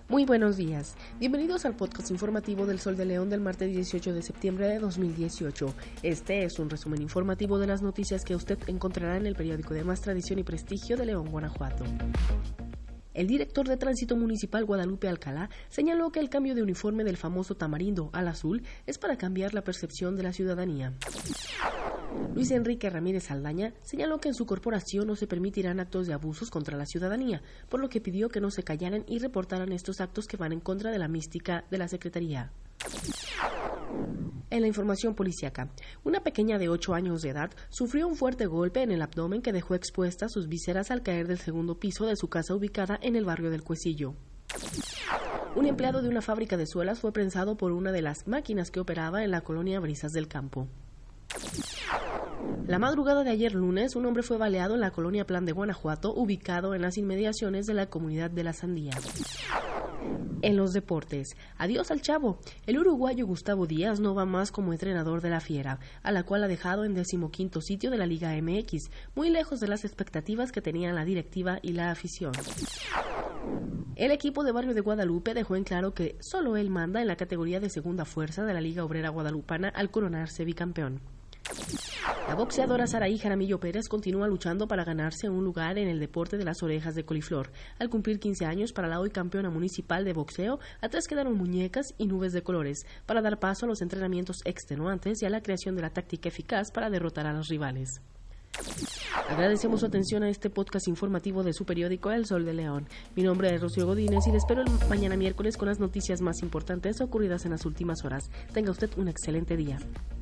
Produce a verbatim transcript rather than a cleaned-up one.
Muy buenos días, bienvenidos al podcast informativo del Sol de León del martes dieciocho de septiembre de dos mil dieciocho. Este es un resumen informativo de las noticias que usted encontrará en el periódico de más tradición y prestigio de León, Guanajuato. El director de Tránsito Municipal Guadalupe Alcalá señaló que el cambio de uniforme del famoso tamarindo al azul es para cambiar la percepción de la ciudadanía. Luis Enrique Ramírez Saldaña señaló que en su corporación no se permitirán actos de abusos contra la ciudadanía, por lo que pidió que no se callaran y reportaran estos actos que van en contra de la mística de la Secretaría. En la información policíaca, una pequeña de ocho años de edad sufrió un fuerte golpe en el abdomen que dejó expuestas sus vísceras al caer del segundo piso de su casa ubicada en el barrio del Cuecillo. Un empleado de una fábrica de suelas fue prensado por una de las máquinas que operaba en la colonia Brisas del Campo. La madrugada de ayer lunes, un hombre fue baleado en la colonia Plan de Guanajuato, ubicado en las inmediaciones de la comunidad de La Sandía. En los deportes, adiós al Chavo. El uruguayo Gustavo Díaz no va más como entrenador de la Fiera, a la cual ha dejado en decimoquinto sitio de la Liga M X, muy lejos de las expectativas que tenían la directiva y la afición. El equipo de Barrio de Guadalupe dejó en claro que solo él manda en la categoría de segunda fuerza de la Liga Obrera Guadalupana al coronarse bicampeón. La boxeadora Saraí Jaramillo Pérez continúa luchando para ganarse un lugar en el deporte de las orejas de coliflor. Al cumplir quince años para la hoy campeona municipal de boxeo, atrás quedaron muñecas y nubes de colores, para dar paso a los entrenamientos extenuantes y a la creación de la táctica eficaz para derrotar a los rivales. Agradecemos su atención a este podcast informativo de su periódico El Sol de León. Mi nombre es Rocío Godínez y le espero el mañana miércoles con las noticias más importantes ocurridas en las últimas horas. Tenga usted un excelente día.